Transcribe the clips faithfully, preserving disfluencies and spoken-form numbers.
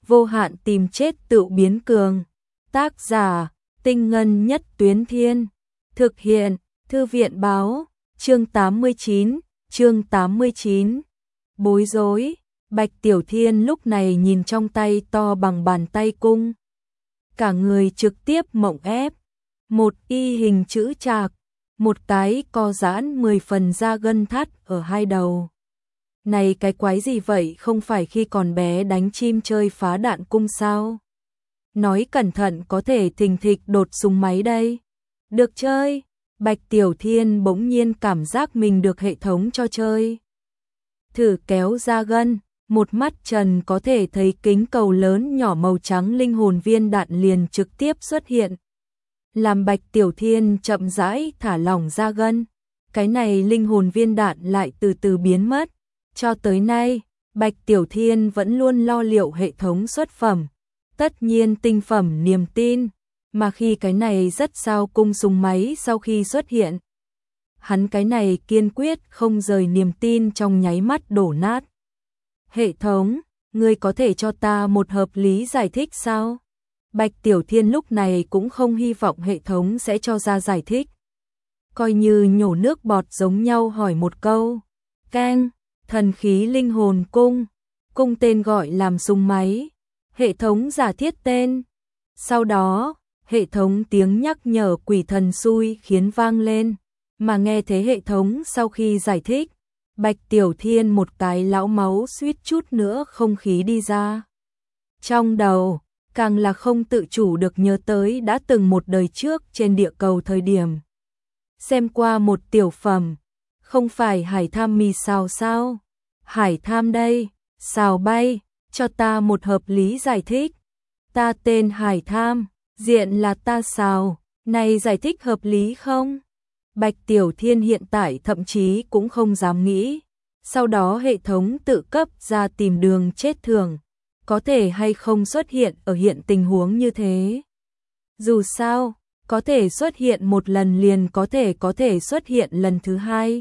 vô hạn tìm chết tự biến cường. Tác giả, Tinh Ngân Nhất Tuyến Thiên. Thực hiện, Thư viện Báo. Chương tám mươi chín, chương tám mươi chín. Bối rối, Bạch Tiểu Thiên lúc này nhìn trong tay to bằng bàn tay cung. Cả người trực tiếp mộng ép. Một y hình chữ trạc, một cái co giãn mười phần da gân thắt ở hai đầu. Này cái quái gì vậy, không phải khi còn bé đánh chim chơi phá đạn cung sao? Nói cẩn thận có thể thình thịch đột súng máy đây. Được chơi, Bạch Tiểu Thiên bỗng nhiên cảm giác mình được hệ thống cho chơi. Thử kéo ra gân, một mắt trần có thể thấy kính cầu lớn nhỏ màu trắng linh hồn viên đạn liền trực tiếp xuất hiện. Làm Bạch Tiểu Thiên chậm rãi thả lỏng ra gân, cái này linh hồn viên đạn lại từ từ biến mất. Cho tới nay, Bạch Tiểu Thiên vẫn luôn lo liệu hệ thống xuất phẩm, tất nhiên tinh phẩm niềm tin, mà khi cái này rất sao cung súng máy sau khi xuất hiện. Hắn cái này kiên quyết không rời niềm tin trong nháy mắt đổ nát. Hệ thống, ngươi có thể cho ta một hợp lý giải thích sao? Bạch Tiểu Thiên lúc này cũng không hy vọng hệ thống sẽ cho ra giải thích. Coi như nhổ nước bọt giống nhau hỏi một câu. Keng, thần khí linh hồn cung. Cung tên gọi làm súng máy. Hệ thống giả thiết tên. Sau đó, hệ thống tiếng nhắc nhở quỷ thần xui khiến vang lên. Mà nghe thế hệ thống sau khi giải thích, Bạch Tiểu Thiên một cái lão máu suýt chút nữa không khí đi ra. Trong đầu, càng là không tự chủ được nhớ tới đã từng một đời trước trên địa cầu thời điểm. Xem qua một tiểu phẩm, không phải hải tham mì xào sao? Hải tham đây, xào bay, cho ta một hợp lý giải thích. Ta tên Hải Tham, diện là ta xào, này giải thích hợp lý không? Bạch Tiểu Thiên hiện tại thậm chí cũng không dám nghĩ. Sau đó hệ thống tự cấp ra tìm đường chết thường, có thể hay không xuất hiện ở hiện tình huống như thế. Dù sao, có thể xuất hiện một lần liền có thể có thể xuất hiện lần thứ hai,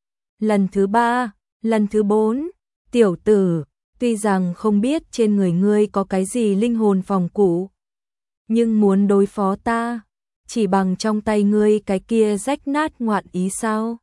lần thứ ba, lần thứ bốn. Tiểu tử, tuy rằng không biết trên người ngươi có cái gì linh hồn phòng cụ, nhưng muốn đối phó ta, chỉ bằng trong tay ngươi cái kia rách nát ngoạn ý sao?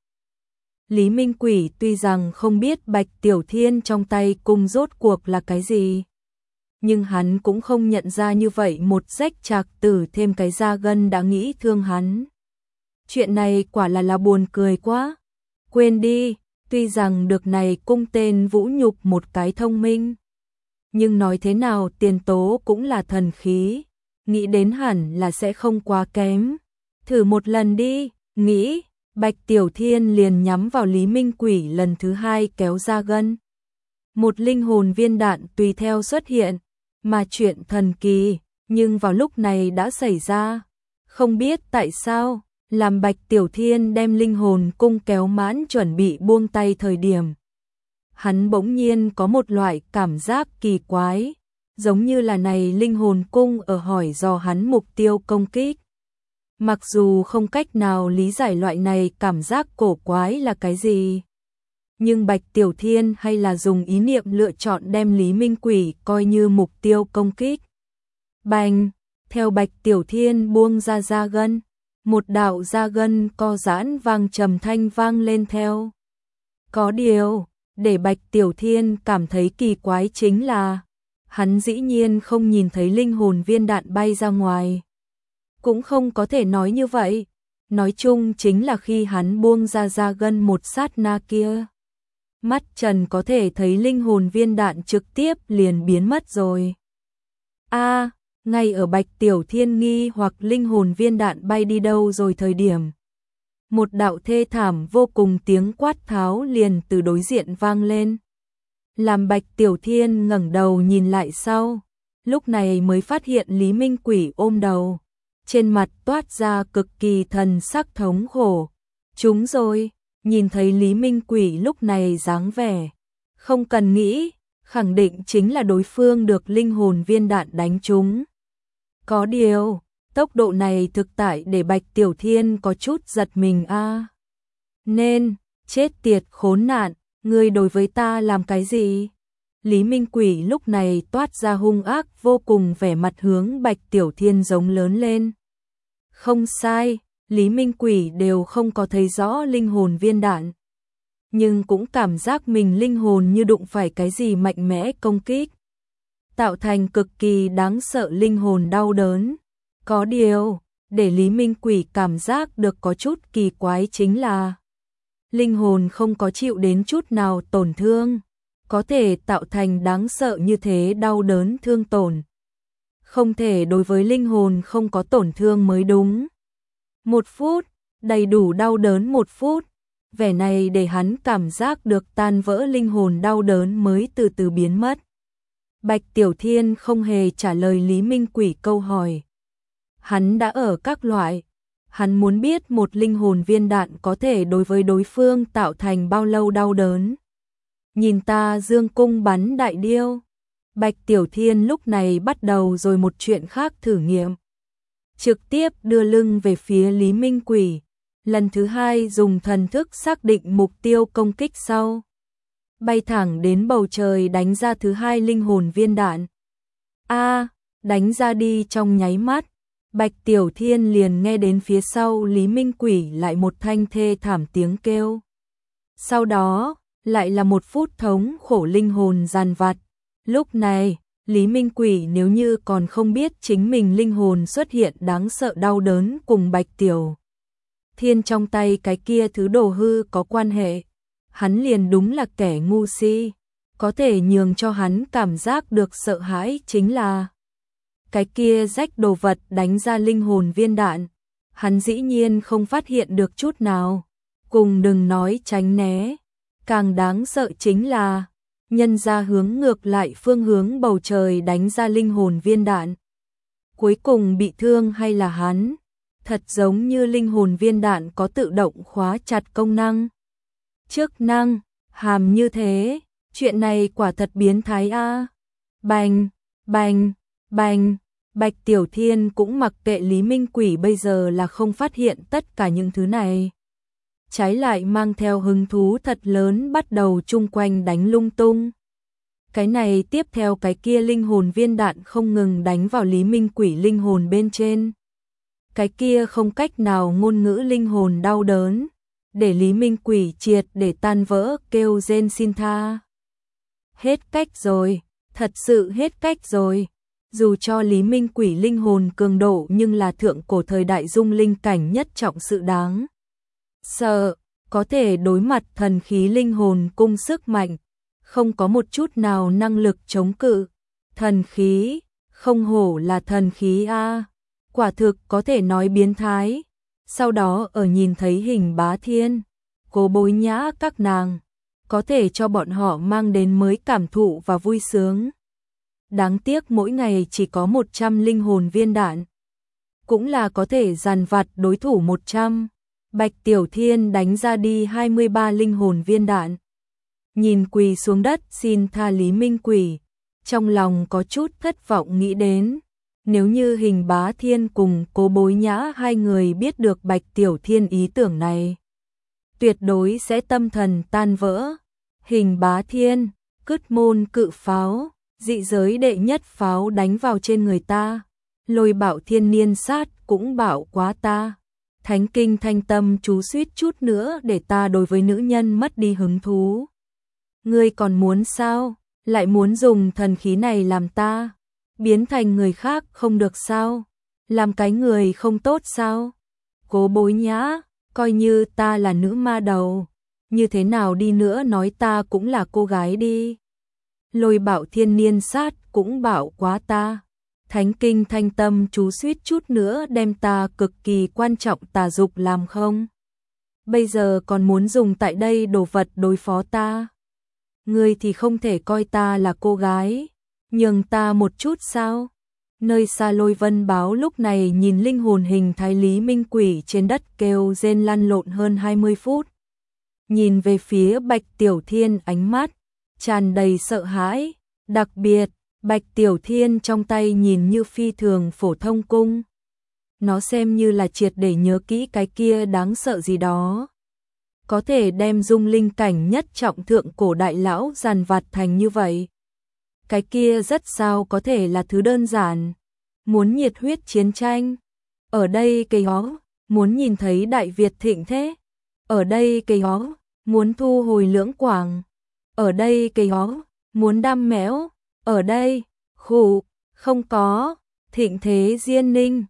Lý Minh Quỷ tuy rằng không biết Bạch Tiểu Thiên trong tay cung rốt cuộc là cái gì, nhưng hắn cũng không nhận ra như vậy một rách trạc tử thêm cái da gân đã nghĩ thương hắn. Chuyện này quả là là buồn cười quá. Quên đi, tuy rằng được này cung tên vũ nhục một cái thông minh, nhưng nói thế nào tiền tố cũng là thần khí, nghĩ đến hẳn là sẽ không quá kém. Thử một lần đi, nghĩ, Bạch Tiểu Thiên liền nhắm vào Lý Minh Quỷ lần thứ hai kéo ra gân. Một linh hồn viên đạn tùy theo xuất hiện, mà chuyện thần kỳ, nhưng vào lúc này đã xảy ra. Không biết tại sao, làm Bạch Tiểu Thiên đem linh hồn cung kéo mãn chuẩn bị buông tay thời điểm. Hắn bỗng nhiên có một loại cảm giác kỳ quái, giống như là này linh hồn cung ở hỏi dò hắn mục tiêu công kích. Mặc dù không cách nào lý giải loại này cảm giác cổ quái là cái gì, nhưng Bạch Tiểu Thiên hay là dùng ý niệm lựa chọn đem Lý Minh Quỷ coi như mục tiêu công kích. Bành, theo Bạch Tiểu Thiên buông ra da gân, một đạo da gân co giãn vang trầm thanh vang lên theo. Có điều, để Bạch Tiểu Thiên cảm thấy kỳ quái chính là, hắn dĩ nhiên không nhìn thấy linh hồn viên đạn bay ra ngoài. Cũng không có thể nói như vậy, nói chung chính là khi hắn buông ra da gân một sát na kia, mắt trần có thể thấy linh hồn viên đạn trực tiếp liền biến mất rồi. A, à, ngay ở Bạch Tiểu Thiên nghi hoặc linh hồn viên đạn bay đi đâu rồi thời điểm, một đạo thê thảm vô cùng tiếng quát tháo liền từ đối diện vang lên. Làm Bạch Tiểu Thiên ngẩng đầu nhìn lại sau, lúc này mới phát hiện Lý Minh Quỷ ôm đầu, trên mặt toát ra cực kỳ thần sắc thống khổ. Chúng rồi, nhìn thấy Lý Minh Quỷ lúc này dáng vẻ, không cần nghĩ, khẳng định chính là đối phương được linh hồn viên đạn đánh trúng. Có điều, tốc độ này thực tại để Bạch Tiểu Thiên có chút giật mình a. À. Nên, chết tiệt khốn nạn, ngươi đối với ta làm cái gì? Lý Minh Quỷ lúc này toát ra hung ác vô cùng, vẻ mặt hướng Bạch Tiểu Thiên giống lớn lên. Không sai, Lý Minh Quỷ đều không có thấy rõ linh hồn viên đạn, nhưng cũng cảm giác mình linh hồn như đụng phải cái gì mạnh mẽ công kích, tạo thành cực kỳ đáng sợ linh hồn đau đớn. Có điều, để Lý Minh Quỷ cảm giác được có chút kỳ quái chính là linh hồn không có chịu đến chút nào tổn thương, có thể tạo thành đáng sợ như thế đau đớn thương tổn. Không thể đối với linh hồn không có tổn thương mới đúng. Một phút, đầy đủ đau đớn một phút, vẻ này để hắn cảm giác được tan vỡ linh hồn đau đớn mới từ từ biến mất. Bạch Tiểu Thiên không hề trả lời Lý Minh Quỷ câu hỏi. Hắn đã ở các loại, hắn muốn biết một linh hồn viên đạn có thể đối với đối phương tạo thành bao lâu đau đớn. Nhìn ta dương cung bắn đại điêu. Bạch Tiểu Thiên lúc này bắt đầu rồi một chuyện khác thử nghiệm. Trực tiếp đưa lưng về phía Lý Minh Quỷ, lần thứ hai dùng thần thức xác định mục tiêu công kích sau. Bay thẳng đến bầu trời đánh ra thứ hai linh hồn viên đạn. A, đánh ra đi trong nháy mắt. Bạch Tiểu Thiên liền nghe đến phía sau Lý Minh Quỷ lại một thanh thê thảm tiếng kêu. Sau đó, lại là một phút thống khổ linh hồn giàn vặt. Lúc này, Lý Minh Quỷ nếu như còn không biết chính mình linh hồn xuất hiện đáng sợ đau đớn cùng Bạch Tiểu Thiên trong tay cái kia thứ đồ hư có quan hệ, hắn liền đúng là kẻ ngu si. Có thể nhường cho hắn cảm giác được sợ hãi chính là cái kia rách đồ vật đánh ra linh hồn viên đạn, hắn dĩ nhiên không phát hiện được chút nào, cùng đừng nói tránh né. Càng đáng sợ chính là nhân ra hướng ngược lại phương hướng bầu trời đánh ra linh hồn viên đạn. Cuối cùng bị thương hay là hắn? Thật giống như linh hồn viên đạn có tự động khóa chặt công năng. Chức năng, hàm như thế, chuyện này quả thật biến thái a. Bành, bành, bành, Bạch Tiểu Thiên cũng mặc kệ Lý Minh Quỷ bây giờ là không phát hiện tất cả những thứ này. Trái lại mang theo hứng thú thật lớn bắt đầu chung quanh đánh lung tung. Cái này tiếp theo cái kia linh hồn viên đạn không ngừng đánh vào Lý Minh Quỷ linh hồn bên trên. Cái kia không cách nào ngôn ngữ linh hồn đau đớn, để Lý Minh Quỷ triệt để tan vỡ kêu rên xin tha. Hết cách rồi, thật sự hết cách rồi. Dù cho Lý Minh Quỷ linh hồn cường độ nhưng là thượng cổ thời đại dung linh cảnh nhất trọng sự đáng sợ, có thể đối mặt thần khí linh hồn cung sức mạnh, không có một chút nào năng lực chống cự. Thần khí, không hổ là thần khí a, quả thực có thể nói biến thái. Sau đó ở nhìn thấy Hình Bá Thiên, Cố Bối Nhã các nàng, có thể cho bọn họ mang đến mới cảm thụ và vui sướng. Đáng tiếc mỗi ngày chỉ có một trăm linh hồn viên đạn, cũng là có thể dàn vặt đối thủ một trăm. Bạch Tiểu Thiên đánh ra đi hai mươi ba linh hồn viên đạn. Nhìn quỳ xuống đất xin tha Lý Minh Quỷ, trong lòng có chút thất vọng nghĩ đến, nếu như Hình Bá Thiên cùng Cố Bối Nhã hai người biết được Bạch Tiểu Thiên ý tưởng này, tuyệt đối sẽ tâm thần tan vỡ. Hình Bá Thiên, Cứt Môn Cự Pháo, dị giới đệ nhất pháo đánh vào trên người ta, Lôi Bạo Thiên Niên Sát cũng bạo quá ta. Thánh Kinh Thanh Tâm chú suýt chút nữa để ta đối với nữ nhân mất đi hứng thú. Ngươi còn muốn sao? Lại muốn dùng thần khí này làm ta biến thành người khác không được sao? Làm cái người không tốt sao? Cố Bối Nhã, coi như ta là nữ ma đầu, như thế nào đi nữa nói ta cũng là cô gái đi. Lôi Bạo Thiên Niên Sát cũng bạo quá ta. Thánh Kinh Thanh Tâm chú suýt chút nữa đem ta cực kỳ quan trọng tà dục làm không. Bây giờ còn muốn dùng tại đây đồ vật đối phó ta. Ngươi thì không thể coi ta là cô gái, nhường ta một chút sao? Nơi xa Lôi Vân Báo lúc này nhìn linh hồn hình thái Lý Minh Quỷ trên đất kêu rên lăn lộn hơn hai mươi phút. Nhìn về phía Bạch Tiểu Thiên ánh mắt tràn đầy sợ hãi, đặc biệt Bạch Tiểu Thiên trong tay nhìn như phi thường phổ thông cung. Nó xem như là triệt để nhớ kỹ cái kia đáng sợ gì đó. Có thể đem dung linh cảnh nhất trọng thượng cổ đại lão giàn vặt thành như vậy. cái kia rất sao có thể là thứ đơn giản. Muốn nhiệt huyết chiến tranh. Ở đây cây hó, muốn nhìn thấy Đại Việt thịnh thế. Ở đây cây hó, muốn thu hồi Lưỡng Quảng. Ở đây cây hó, muốn đam mẽo. Ở đây, khủ, không có, thịnh thế Diên Ninh.